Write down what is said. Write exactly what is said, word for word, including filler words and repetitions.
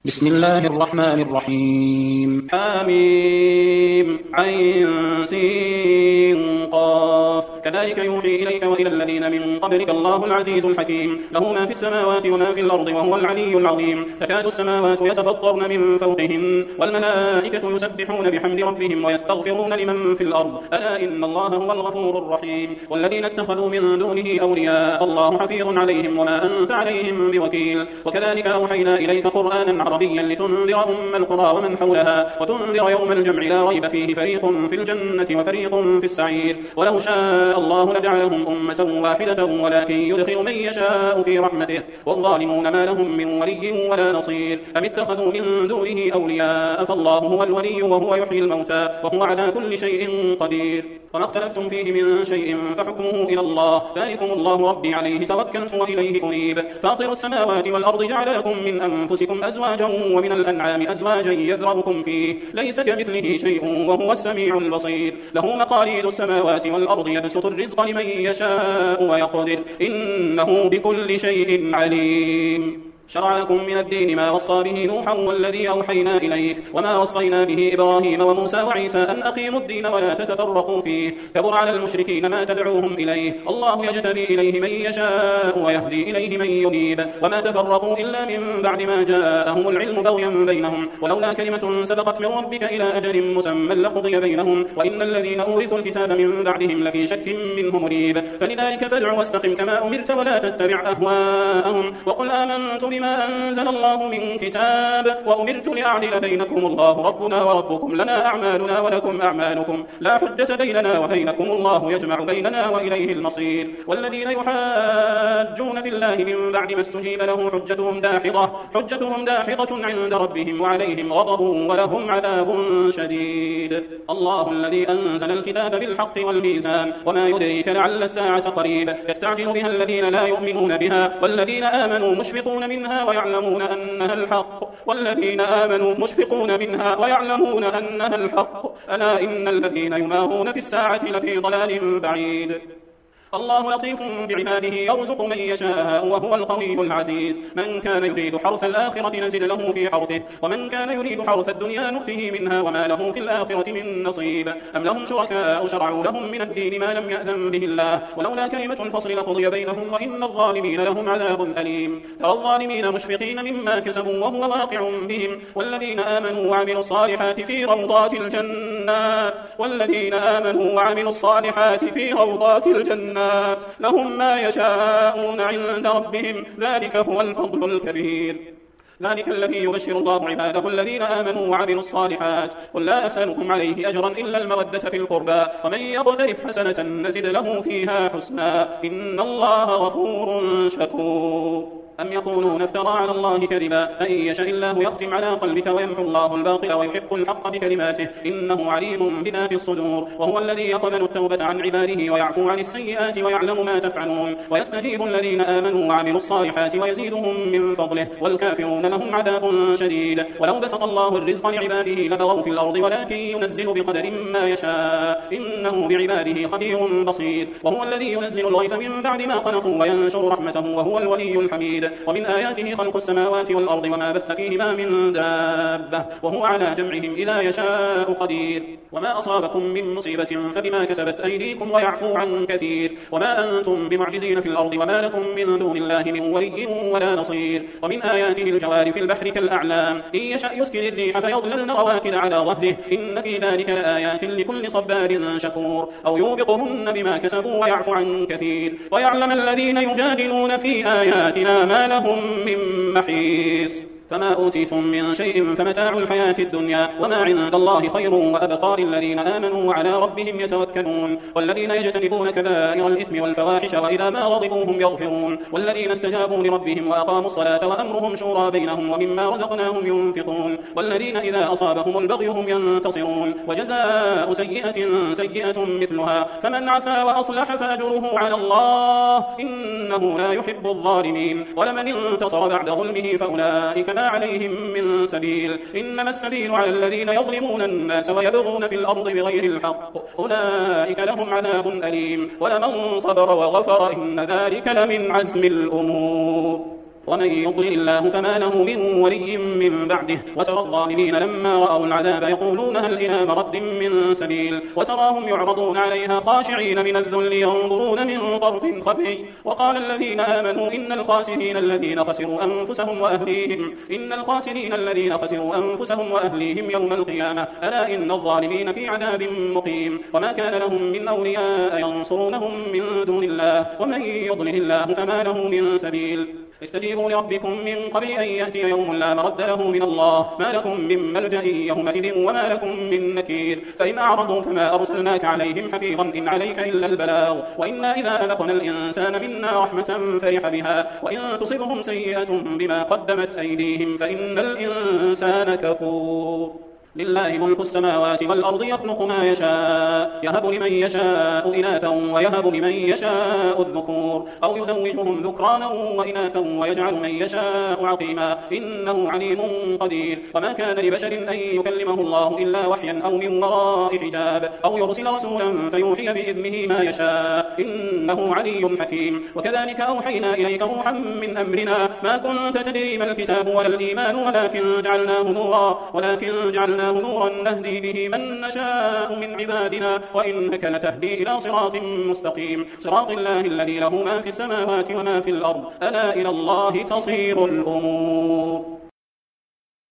بسم الله الرحمن الرحيم. حميم عين سين قاف كذلك يوحي إليك وإلى الذين من قبلك الله العزيز الحكيم له ما في السماوات وما في الأرض وهو العلي العظيم. تكاد السماوات يتفطرن من فوقهن والملائكة يسبحون بحمد ربهم ويستغفرون لمن في الأرض ألا إن الله هو الغفور الرحيم. والذين اتخذوا من دونه أولياء الله حفيظ عليهم وما أنت عليهم بوكيل. وكذلك أوحينا إليك قرآنا عربيا لتنذر أم القرى ومن حولها وتنذر يوم الجمع لا ريب فيه فريق في الجنة وفريق في السعير. ولو شاء الله لجعلهم أمة واحدة ولكن يدخل من يشاء في رحمته والظالمون ما لهم من ولي ولا نصير. أم اتخذوا من دونه أولياء فالله هو الولي وهو يحيي الموتى وهو على كل شيء قدير. وما اختلفتم فيه من شيء فحكمه إلى الله ذلكم الله ربي عليه توكلت وإليه أنيب. فاطر السماوات والأرض جعل لكم من أنفسكم أزواجا ومن الأنعام أزواجا يذرأكم فيه ليس كمثله شيء وهو السميع البصير. له مقاليد السماوات والأرض يبسط الرزق لمن يشاء ويقدر إنه بكل شيء عليم. شرع لكم من الدين ما وصى به نوحا والذي أوحينا إليك وما وصينا به إبراهيم وموسى وعيسى أن أقيموا الدين ولا تتفرقوا فيه كبر على المشركين ما تدعوهم إليه الله يجتبي إليه من يشاء ويهدي إليه من ينيب. وما تفرقوا إلا من بعد ما جاءهم العلم بغيا بينهم ولولا كلمة سبقت من ربك إلى أجل مسمى لقضي بينهم وإن الذين أورثوا الكتاب من بعدهم لفي شك منه مريب. فلذلك فادع واستقم كما أمرت ولا تتبع أهواءهم وقل آمنت بما أنزل الله من كتاب وأمرت لأعدل بينكم الله ربنا وربكم لنا أعمالنا ولكم أعمالكم لا حجة بيننا وبينكم الله يجمع بيننا وإليه المصير. والذين يحاجون في الله من بعد ما استجيب له حجتهم داحضة حجتهم داحضة عند ربهم وعليهم غضب ولهم عذاب شديد. الله الذي أنزل الكتاب بالحق والميزان وما يدريك لعل الساعة قريب. يستعجل بها الذين لا يؤمنون بها والذين آمنوا مشفقون منها ويعلمون أنها الحق والذين آمنوا مشفقون منها ويعلمون أنها الحق ألا إن الذين يمارون في الساعة لفي ضلال بعيد. الله لطيف بعباده يرزق من يشاء وهو القوي العزيز. من كان يريد حرث الآخرة نزد له في حرثه ومن كان يريد حرث الدنيا نؤته منها وما له في الآخرة من نصيب. أم لهم شركاء شرعوا لهم من الدين ما لم يأذن به الله ولولا كلمة الفصل لقضي بينهم وإن الظالمين لهم عذاب أليم. ترى الظالمين مشفقين مما كسبوا وهو واقع بهم والذين آمنوا وعملوا الصالحات في روضات الجنات والذين آمنوا وعملوا الصالحات في روضات الجنات لهم ما يشاءون عند ربهم ذلك هو الفضل الكبير. ذلك الذي يبشر الله عباده الذين آمنوا وعملوا الصالحات قل لا أسألكم عليه أجرا إلا المودة في القربى ومن يقترف حسنة نزد له فيها حسنا إن الله غفور شكور. أم يقولون افترى على الله كذبا فإن يشاء الله يختم على قلبك ويمحو الله الباطل ويحق الحق بكلماته إنه عليم بذات الصدور. وهو الذي يقبل التوبة عن عباده ويعفو عن السيئات ويعلم ما تفعلون ويستجيب الذين آمنوا وعملوا الصالحات ويزيدهم من فضله والكافرون لهم عذاب شديد. ولو بسط الله الرزق لعباده لبغوا في الأرض ولكن ينزل بقدر ما يشاء إنه بعباده خبير بصير. وهو الذي ينزل الغيث من بعد ما قنطوا وينشر رحمته وهو الولي الحميد. ومن آياته خلق السماوات والأرض وما بث فيهما من دابة وهو على جمعهم إذا يشاء قدير. وما أصابكم من مصيبة فبما كسبت أيديكم ويعفو عن كثير. وما أنتم بمعجزين في الأرض وما لكم من دون الله من ولي ولا نصير. ومن آياته الجوار في البحر كالأعلام إن يشأ يسكن الريح فيظللن رواكد على ظهره إن في ذلك لآيات لكل صبار شكور. أو يوبقهن بما كسبوا ويعفو عن كثير ويعلم الذين يجادلون في آياتنا ما لهم من محيص. فما أوتيتم من شيء فمتاع الحياة الدنيا وما عند الله خير وأبقى للذين آمنوا وعلى ربهم يتوكلون. والذين يجتنبون كبائر الإثم والفواحش وإذا ما غضبوا هم يغفرون. والذين استجابوا لربهم وأقاموا الصلاة وأمرهم شورى بينهم ومما رزقناهم ينفقون. والذين إذا أصابهم البغي هم ينتصرون. وجزاء سيئة سيئة مثلها فمن عفا وأصلح فأجره على الله إنه لا يحب الظالمين. ولمن انتصر بعد ظلمه فأولئك ما عليهم من سبيل إنما السبيل على الذين يظلمون الناس ويبغون في الأرض بغير الحق أولئك لهم عذاب أليم. ولمن صبر وغفر إن ذلك لمن عزم الأمور. ومن يضلل الله فما له من ولي من بعده. وترى الظالمين لما رأوا العذاب يقولون هل إلى مرد من سبيل وتراهم يعرضون عليها خاشعين من الذل ينظرون من طرف خفي. وقال الذين آمنوا إن الخاسرين الذين خسروا أنفسهم وأهليهم إن الخاسرين الذين خسروا أنفسهم وأهليهم يوم القيامة ألا إن الظالمين في عذاب مقيم. وما كان لهم من أولياء ينصرونهم من دون الله ومن يضلل الله فما له من سبيل. استجيبوا لربكم من قبل أن يأتي يوم لا مرد له من الله ما لكم من ملجأ يومئذ وما لكم من نكير. فإن أعرضوا فما أرسلناك عليهم حفيظا إن عليك إلا البلاغ وإنا إذا أذقنا الإنسان منا رحمة فرح بها وإن تصبهم سيئة بما قدمت أيديهم فإن الإنسان كفور. لله ملك السماوات والأرض يخلق ما يشاء يهب لمن يشاء إناثا ويهب لمن يشاء الذكور أو يزوجهم ذكرانا وإناثا ويجعل من يشاء عقيما إنه عليم قدير. وما كان لبشر أن يكلمه الله إلا وحيا أو من وراء حجاب أو يرسل رسولا فيوحي بإذنه ما يشاء إنه علي حكيم. وكذلك أوحينا إليك روحا من أمرنا ما كنت تدري ما الكتاب ولا الإيمان ولكن جعلناه نورا ولكن جعلناه نورا نهدي به من نشاء من عبادنا وإنك لتهدي إلى صراط مستقيم صراط الله الذي له ما في السماوات وما في الأرض ألا إلى الله تصير الأمور.